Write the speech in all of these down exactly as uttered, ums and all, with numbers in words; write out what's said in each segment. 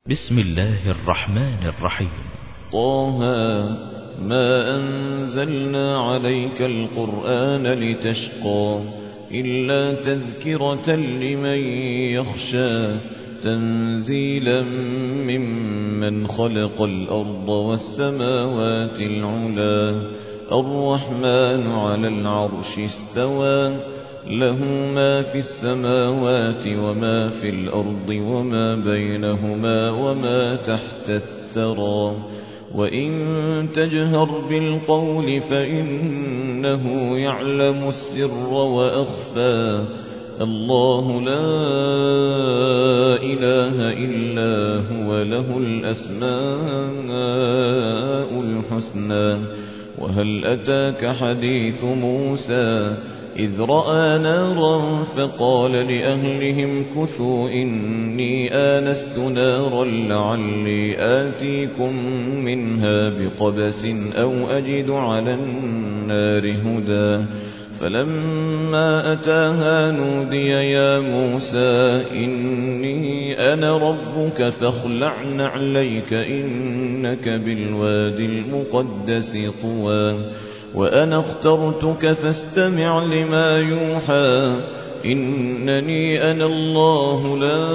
بسم الله الرحمن الرحيم. طه ما أنزلنا عليك القرآن لتشقى إلا تذكرة لمن يخشى تنزيلا ممن خلق الأرض والسماوات العلا الرحمن على العرش استوى له ما في السماوات وما في الأرض وما بينهما وما تحت الثرى وإن تجهر بالقول فإنه يعلم السر وأخفى الله لا إله إلا هو له الأسماء الحسنى وهل أتاك حديث موسى إذ رأى نارا فقال لأهلهم كثوا إني آنست نارا لعلي آتيكم منها بقبس أو أجد على النار هدى فلما أتاها نودي يا موسى إني أنا ربك فاخلع نعليك إنك بالوادي المقدس طوى وأنا اخترتك فاستمع لما يوحى إنني أنا الله لا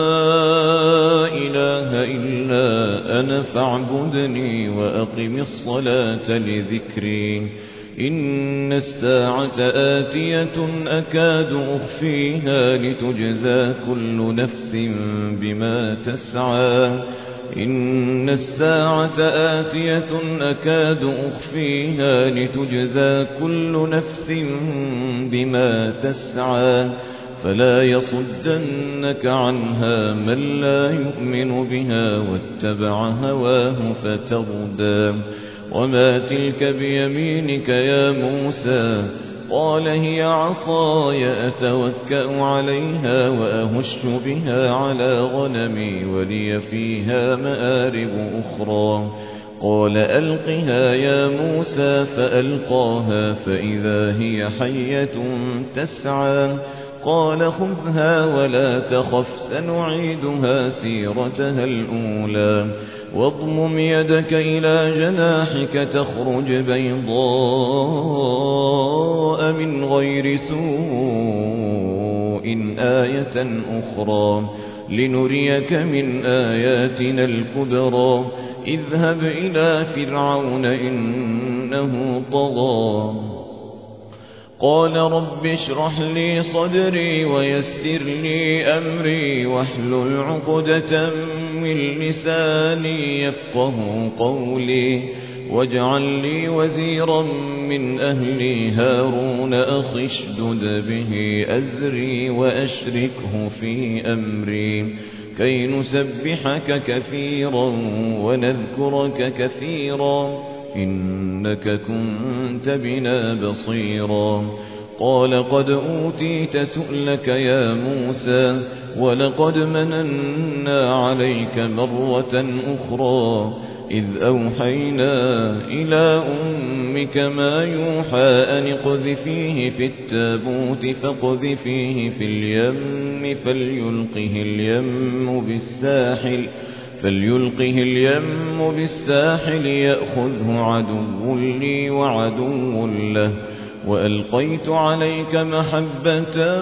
إله إلا أنا فاعبدني وأقم الصلاة لذكري إن الساعة آتية أكاد أخفيها لتجزى كل نفس بما تسعى إن الساعة آتية أكاد أخفيها لتجزى كل نفس بما تسعى فلا يصدنك عنها من لا يؤمن بها واتبع هواه فتردى وما تلك بيمينك يا موسى قال هي عصاي أتوكأ عليها وأهش بها على غنمي ولي فيها مآرب أخرى قال ألقها يا موسى فألقاها فإذا هي حية تسعى قال خذها ولا تخف سنعيدها سيرتها الأولى واضمم يدك إلى جناحك تخرج بيضاء من غير سوء آية أخرى لنريك من آياتنا الكبرى اذهب إلى فرعون إنه طغى قال رب اشرح لي صدري ويسر لي أمري واحلل عقدة من لساني يفقه قولي واجعل لي وزيرا من أهلي هارون أخي اشدد به أزري وأشركه في أمري كي نسبحك كثيرا ونذكرك كثيرا إنك كنت بنا بصيرا قال قد أوتيت سؤلك يا موسى ولقد مننا عليك مرة أخرى إذ أوحينا إلى أمك ما يوحى أن اقذفيه في التابوت فاقذفيه في اليم فليلقه اليم بالساحل فليلقه اليم بالساحل يأخذه عدو لي وعدو له وألقيت عليك محبة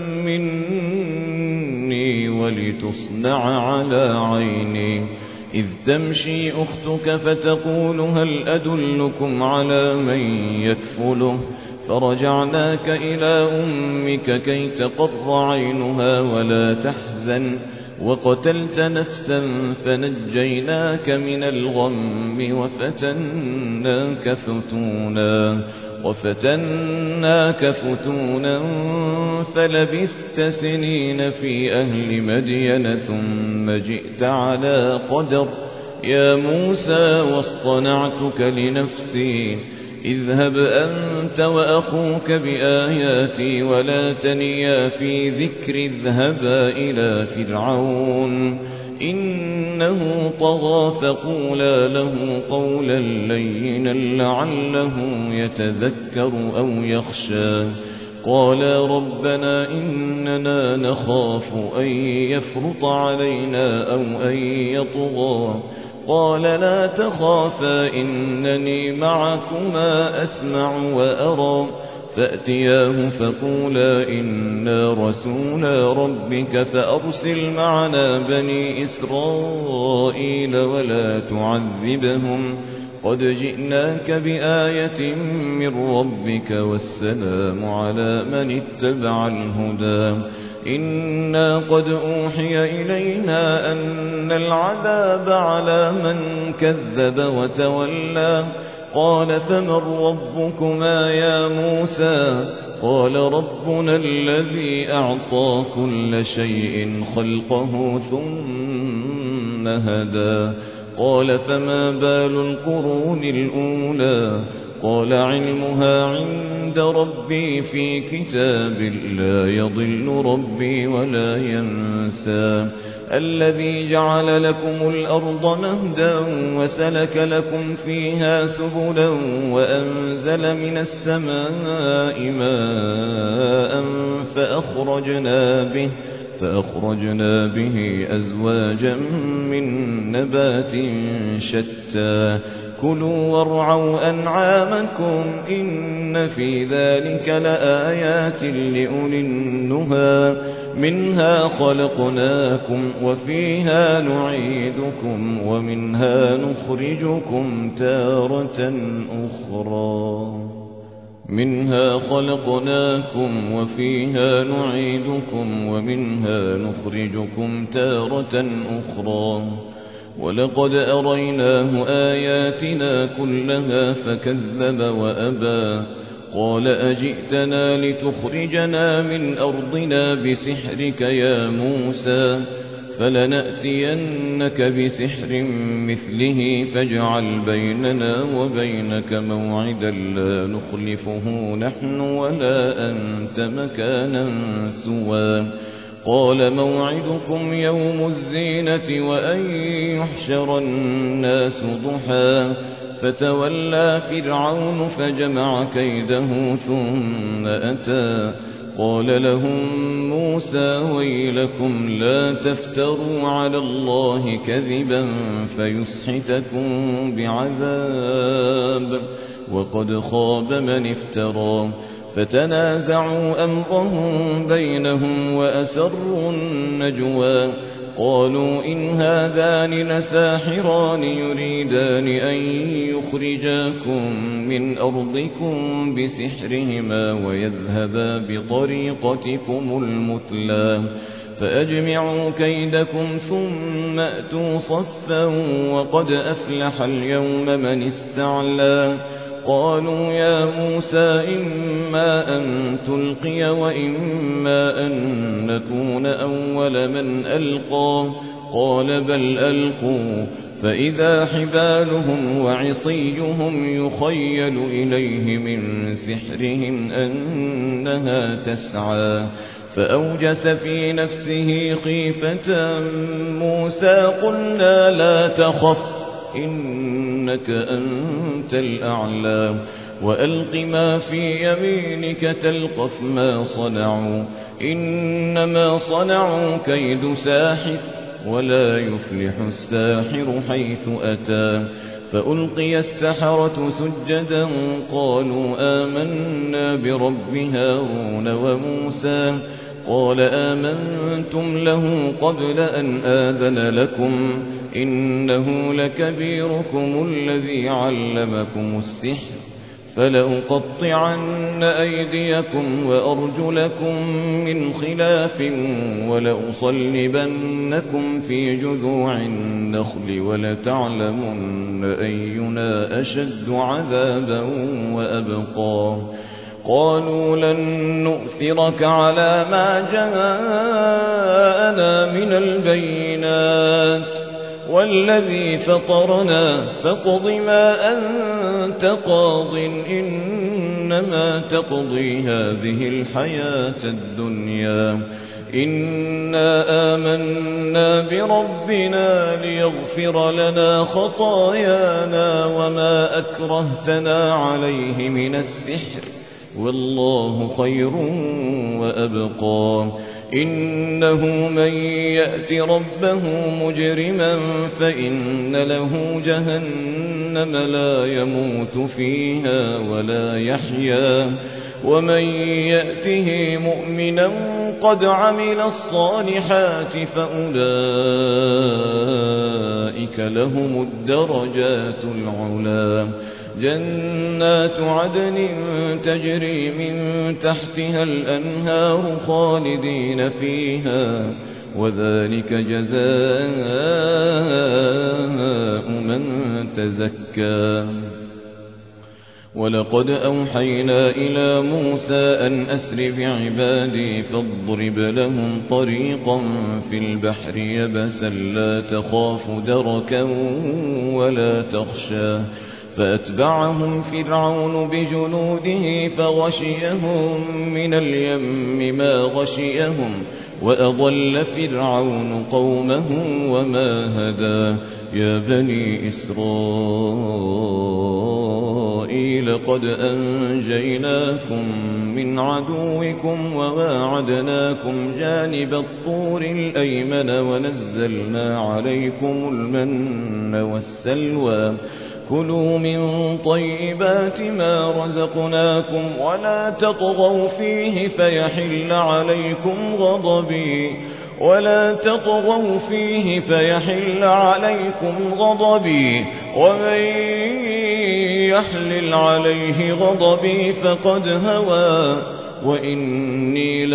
مني ولتصنع على عيني إذ تمشي أختك فتقول هل أدلكم على من يكفله فرجعناك إلى أمك كي تقر عينها ولا تحزن وقتلت نفسا فنجيناك من الغم وفتناك فتونا وفتناك فتونا فلبثت سنين في أهل مدين ثم جئت على قدر يا موسى واصطنعتك لنفسي اذهب أنت وأخوك بآياتي ولا تنيا في ذكر اذهبا إلى فرعون إنه طغى فقولا له قولا لينا لعله يتذكر أو يخشى قالا ربنا إننا نخاف أن يفرط علينا أو أن يطغى قال لا تخافا إنني معكما أسمع وأرى فأتياه فقولا إنا رسولا ربك فأرسل معنا بني إسرائيل ولا تعذبهم قد جئناك بآية من ربك والسلام على من اتبع الهدى إنا قد أوحي إلينا أن العذاب على من كذب وتولى قال فمن ربكما يا موسى قال ربنا الذي أعطى كل شيء خلقه ثم هدى قال فما بال القرون الأولى قال علمها عند ربي في كتاب لا يضل ربي ولا ينسى الذي جعل لكم الأرض مهدا وسلك لكم فيها سبلا وأنزل من السماء ماء فأخرجنا به فأخرجنا به أزواجا من نبات شتى كلوا وارعوا أنعامكم إن في ذلك لآيات لأولي النهى منها خلقناكم وفيها نعيدكم ومنها نخرجكم تارة أخرى منها خلقناكم وفيها نعيدكم ومنها نخرجكم تارة أخرى ولقد أريناه آياتنا كلها فكذب وأبى قال أجئتنا لتخرجنا من أرضنا بسحرك يا موسى فلنأتينك بسحر مثله فاجعل بيننا وبينك موعدا لا نخلفه نحن ولا أنت مكانا سوى قال موعدكم يوم الزينة وأن يحشر الناس ضحى فتولى فرعون فجمع كيده ثم أتى قال لهم موسى ويلكم لا تفتروا على الله كذبا فيسحتكم بعذاب وقد خاب من افترى فتنازعوا أمرهم بينهم وأسروا النجوى قالوا إن هذان لساحران يريدان أن يخرجاكم من أرضكم بسحرهما ويذهبا بطريقتكم المثلى فأجمعوا كيدكم ثم أتوا صفا وقد أفلح اليوم من استعلى قالوا يا موسى إما أن تلقي وإما أن نكون أول من ألقى قال بل ألقوا فإذا حبالهم وعصيهم يخيل إليه من سحرهم أنها تسعى فأوجس في نفسه خيفة موسى قلنا لا تخف إنك أنت الأعلى وألق ما في يمينك تلقف ما صنعوا إنما صنعوا كيد ساحر ولا يفلح الساحر حيث أتى فألقي السحرة سجدا قالوا آمنا برب هارون وموسى قال آمنتم له قبل أن آذن لكم إنه لكبيركم الذي علمكم السحر فلأقطعن أيديكم وأرجلكم من خلاف ولأصلبنكم في جذوع النخل ولتعلمن أينا أشد عذابا وأبقى قالوا لن نؤثرك على ما جاءنا من البينات والذي فطرنا فاقض ما أنت قاض إنما تقضي هذه الحياة الدنيا إنا آمنا بربنا ليغفر لنا خطايانا وما أكرهتنا عليه من السحر والله خير وأبقى. إنه من يأت ربه مجرما فإن له جهنم لا يموت فيها ولا يحيا، ومن يأته مؤمنا قد عمل الصالحات فأولئك لهم الدرجات العلى. جنات عدن تجري من تحتها الأنهار خالدين فيها، وذلك جزاء من تزكى. ولقد أوحينا إلى موسى أن أسر بعبادي فاضرب لهم طريقا في البحر يبسا لا تخاف دركا ولا تخشى، فأتبعهم فرعون بجنوده فغشيهم من اليم ما غشيهم، وأضل فرعون قومه وما هدى. يا بني إسرائيل قد أنجيناكم من عدوكم وواعدناكم جانب الطور الأيمن ونزلنا عليكم المن والسلوى. كلوا من طيبات ما رزقناكم ولا تطغوا فيه فيحل عليكم غضبي ولا تطغوا فيه فيحل عليكم غضبي ومن يحلل عليه غضبي فقد هوى. وإني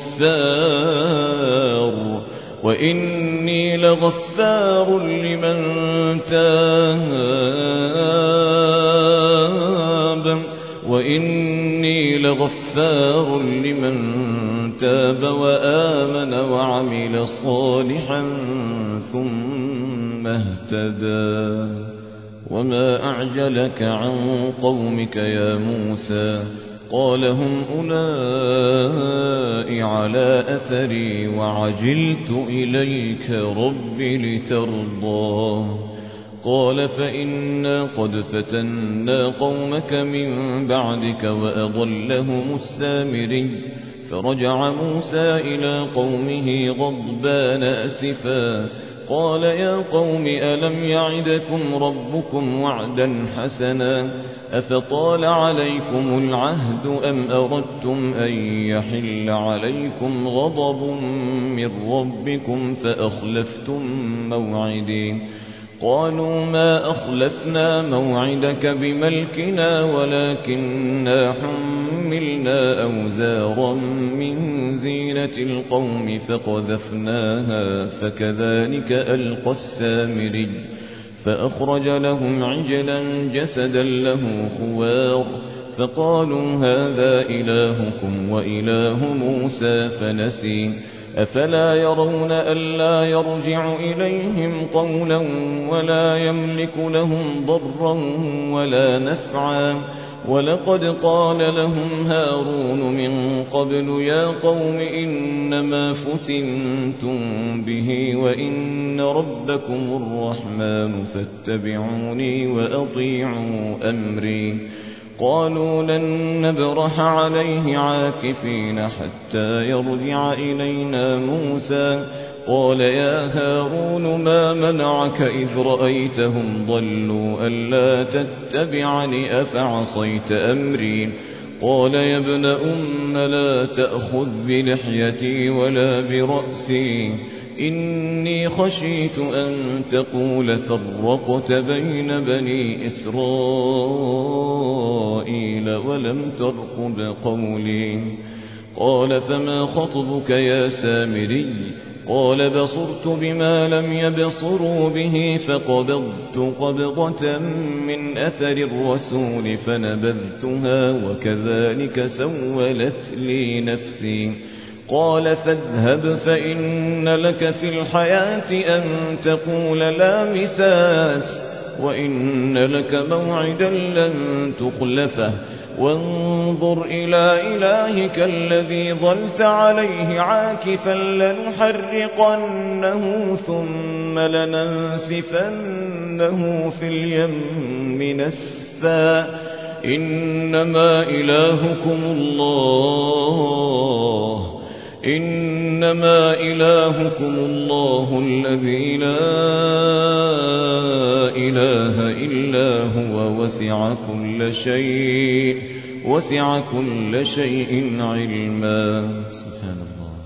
لغفار وإني لغفار لمن تاب وإني لغفار لمن تاب وآمن وعمل صالحا ثم اهتدى. وما أعجلك عن قومك يا موسى؟ قال هم أولئك على أثري وعجلت إليك رب لترضى. قال فإنا قد فتنا قومك من بعدك وأضلهم السامري. فرجع موسى إلى قومه غضبان أسفا قال يا قوم ألم يعدكم ربكم وعدا حسنا أفطال عليكم العهد أم أردتم أن يحل عليكم غضب من ربكم فأخلفتم موعدي؟ قالوا ما أخلفنا موعدك بملكنا ولكننا حملنا أوزارا من زينة القوم فقذفناها فكذلك ألقى السامري. فأخرج لهم عجلا جسدا له خوار فقالوا هذا إلهكم وإله موسى فنسي. أفلا يرون ألا يرجع إليهم قولا ولا يملك لهم ضرا ولا نفعا؟ ولقد قال لهم هارون من قبل يا قوم إنما فتنتم به وإن ربكم الرحمن فاتبعوني وأطيعوا أمري. قالوا لن نبرح عليه عاكفين حتى يرجع إلينا موسى. قال يا هارون ما منعك إذ رأيتهم ضلوا ألا تتبعني أفعصيت أمري؟ قال يا ابن أم لا تأخذ بلحيتي ولا برأسي إني خشيت أن تقول فرقت بين بني إسرائيل ولم ترقب قولي. قال فما خطبك يا سامري؟ قال بصرت بما لم يبصروا به فقبضت قبضة من أثر الرسول فنبذتها وكذلك سولت لي نفسي. قال فاذهب فإن لك في الحياة أن تقول لا مساس وإن لك موعدا لن تخلفه وانظر إلى إلهك الذي ظلت عليه عاكفا لنحرقنه ثم لننسفنه في اليم نسفا إنما إلهكم الله إنما إلهكم الله الذي لا إله إلا هو وسع كل شيء وسع كل شيء علما. سبحان الله.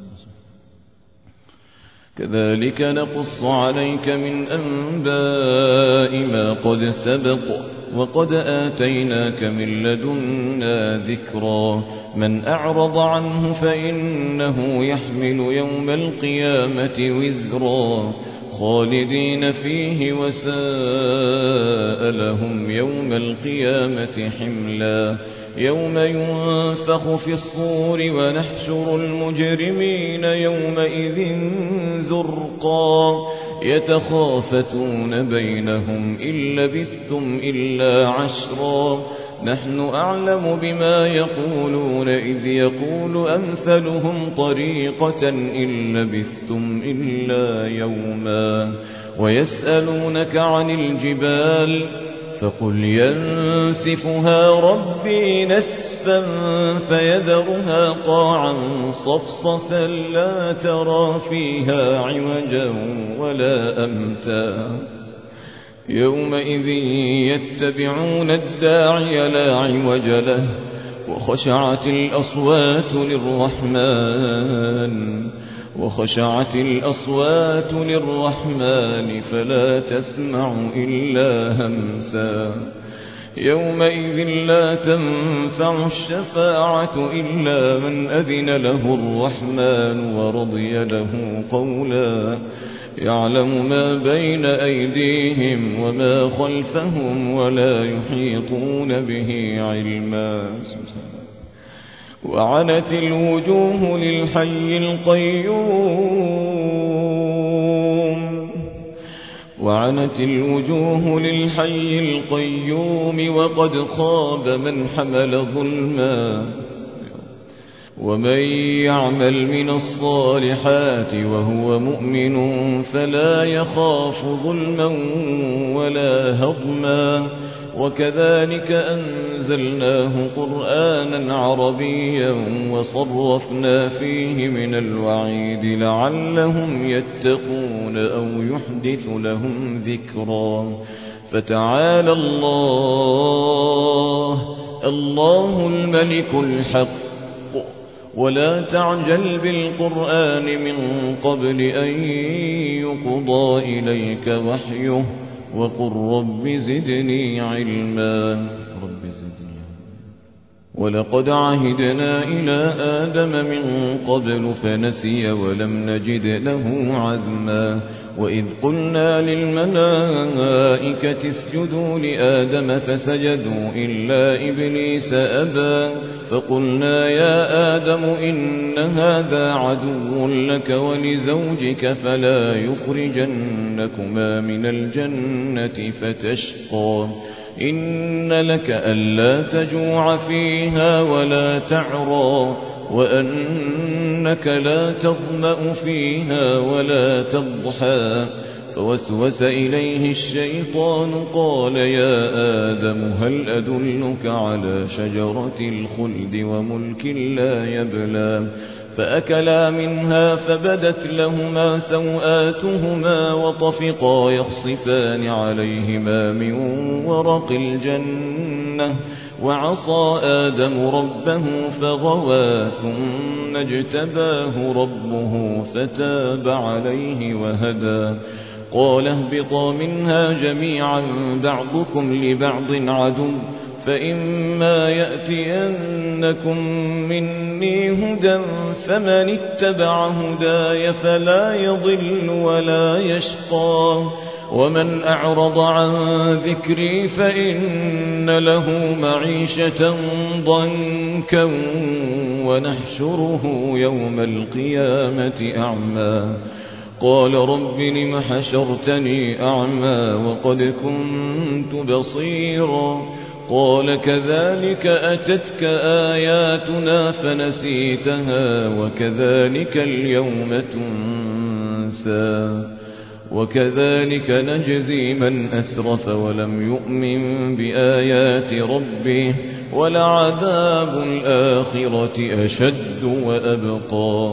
كذلك نقص عليك من أنباء ما قد سبق وقد آتيناك من لدنا ذكرا. من أعرض عنه فإنه يحمل يوم القيامة وزرا خالدين فيه وساء لهم يوم القيامة حملا. يوم ينفخ في الصور ونحشر المجرمين يومئذ زرقا يتخافتون بينهم إن لبثتم إلا عشرا نحن أعلم بما يقولون إذ يقول أمثلهم طريقة إن لبثتم إلا يوما. ويسألونك عن الجبال فقل ينسفها ربي نسفا فيذرها قاعا صفصفا لا ترى فيها عوجا ولا أمتا. يومئذ يتبعون الداعي لا عوج له وخشعت الأصوات للرحمن وخشعت الأصوات للرحمن فلا تسمع إلا همسا. يومئذ لا تنفع الشفاعة إلا من أذن له الرحمن ورضي له قولا. يعلم ما بين أيديهم وما خلفهم ولا يحيطون به علما. وعنت الوجوه للحي القيوم وعنت الوجوه للحي القيوم وقد خاب من حمل ظلما. ومن يعمل من الصالحات وهو مؤمن فلا يخاف ظلما ولا هضما. وكذلك أنزلناه قرآنا عربيا وصرفنا فيه من الوعيد لعلهم يتقون أو يحدث لهم ذكرا. فتعالى الله الله الملك الحق ولا تعجل بالقرآن من قبل أن يقضى إليك وحيه وقل رب زدني علما. رب زدني. ولقد عهدنا إلى آدم من قبل فنسي ولم نجد له عزما. وإذ قلنا للملائكة اسجدوا لآدم فسجدوا إلا إبليس أبى فقلنا يا آدم إن هذا عدو لك ولزوجك فلا يخرجنكما من الجنة فتشقى. إن لك ألا تجوع فيها ولا تعرى وأنك لا تظمأ فيها ولا تضحى. فوسوس إليه الشيطان قال يا آدم هل أدلك على شجرة الخلد وملك لا يبلى. فأكلا منها فبدت لهما سوآتهما وطفقا يخصفان عليهما من ورق الجنة. وعصى آدم ربه فغوى ثم اجتباه ربه فتاب عليه وهدى. قال اهبطا منها جميعا بعضكم لبعض عدو فإما يأتينكم مني هدى فمن اتبع هداي فلا يضل ولا يشقى. ومن أعرض عن ذكري فإن له معيشة ضنكا ونحشره يوم القيامة أعمى. قال رب لم حشرتني أعمى وقد كنت بصيرا. قال كذلك أتتك آياتنا فنسيتها وكذلك اليوم تنسى. وكذلك نجزي من أسرف ولم يؤمن بآيات ربه ولعذاب الآخرة أشد وأبقى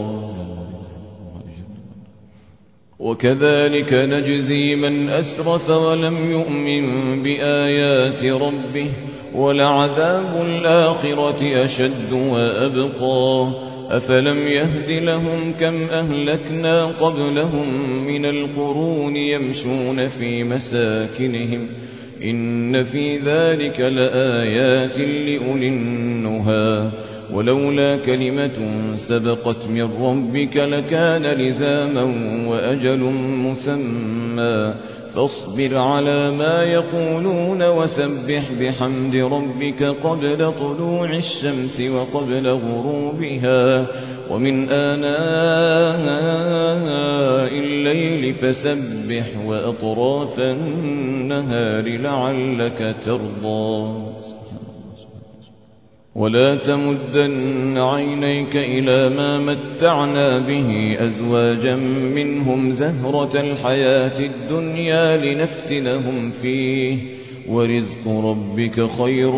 وكذلك نجزي من أسرف ولم يؤمن بآيات ربه ولعذاب الآخرة أشد وأبقى أفلم يهد لهم كم أهلكنا قبلهم من القرون يمشون في مساكنهم إن في ذلك لآيات لأولي النهى ولولا كلمة سبقت من ربك لكان لزاما وأجل مسمى فاصبر على ما يقولون وسبح بحمد ربك قبل طلوع الشمس وقبل غروبها ومن آناء الليل فسبح وأطراف النهار لعلك ترضى ولا تمدن عينيك إلى ما متعنا به أزواجا منهم زهرة الحياة الدنيا لنفتنهم فيه ورزق ربك خير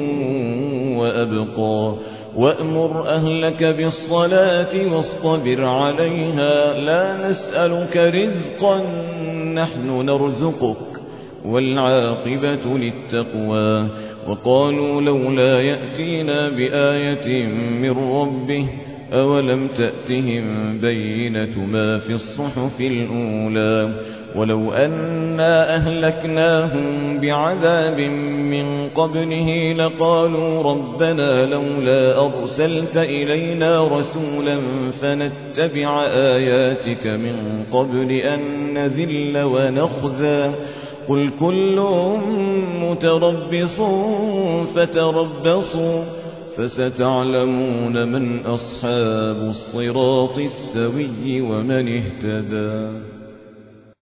وأبقى وأمر أهلك بالصلاة واصطبر عليها لا نسألك رزقا نحن نرزقك والعاقبة للتقوى وقالوا لولا يأتينا بآية من ربه أولم تأتهم بينة ما في الصحف الأولى ولو أنا أهلكناهم بعذاب من قبله لقالوا ربنا لولا أرسلت إلينا رسولا فنتبع آياتك من قبل أن نذل ونخزى قل كل متربص فتربصوا فستعلمون من أصحاب الصراط السوي ومن اهتدى.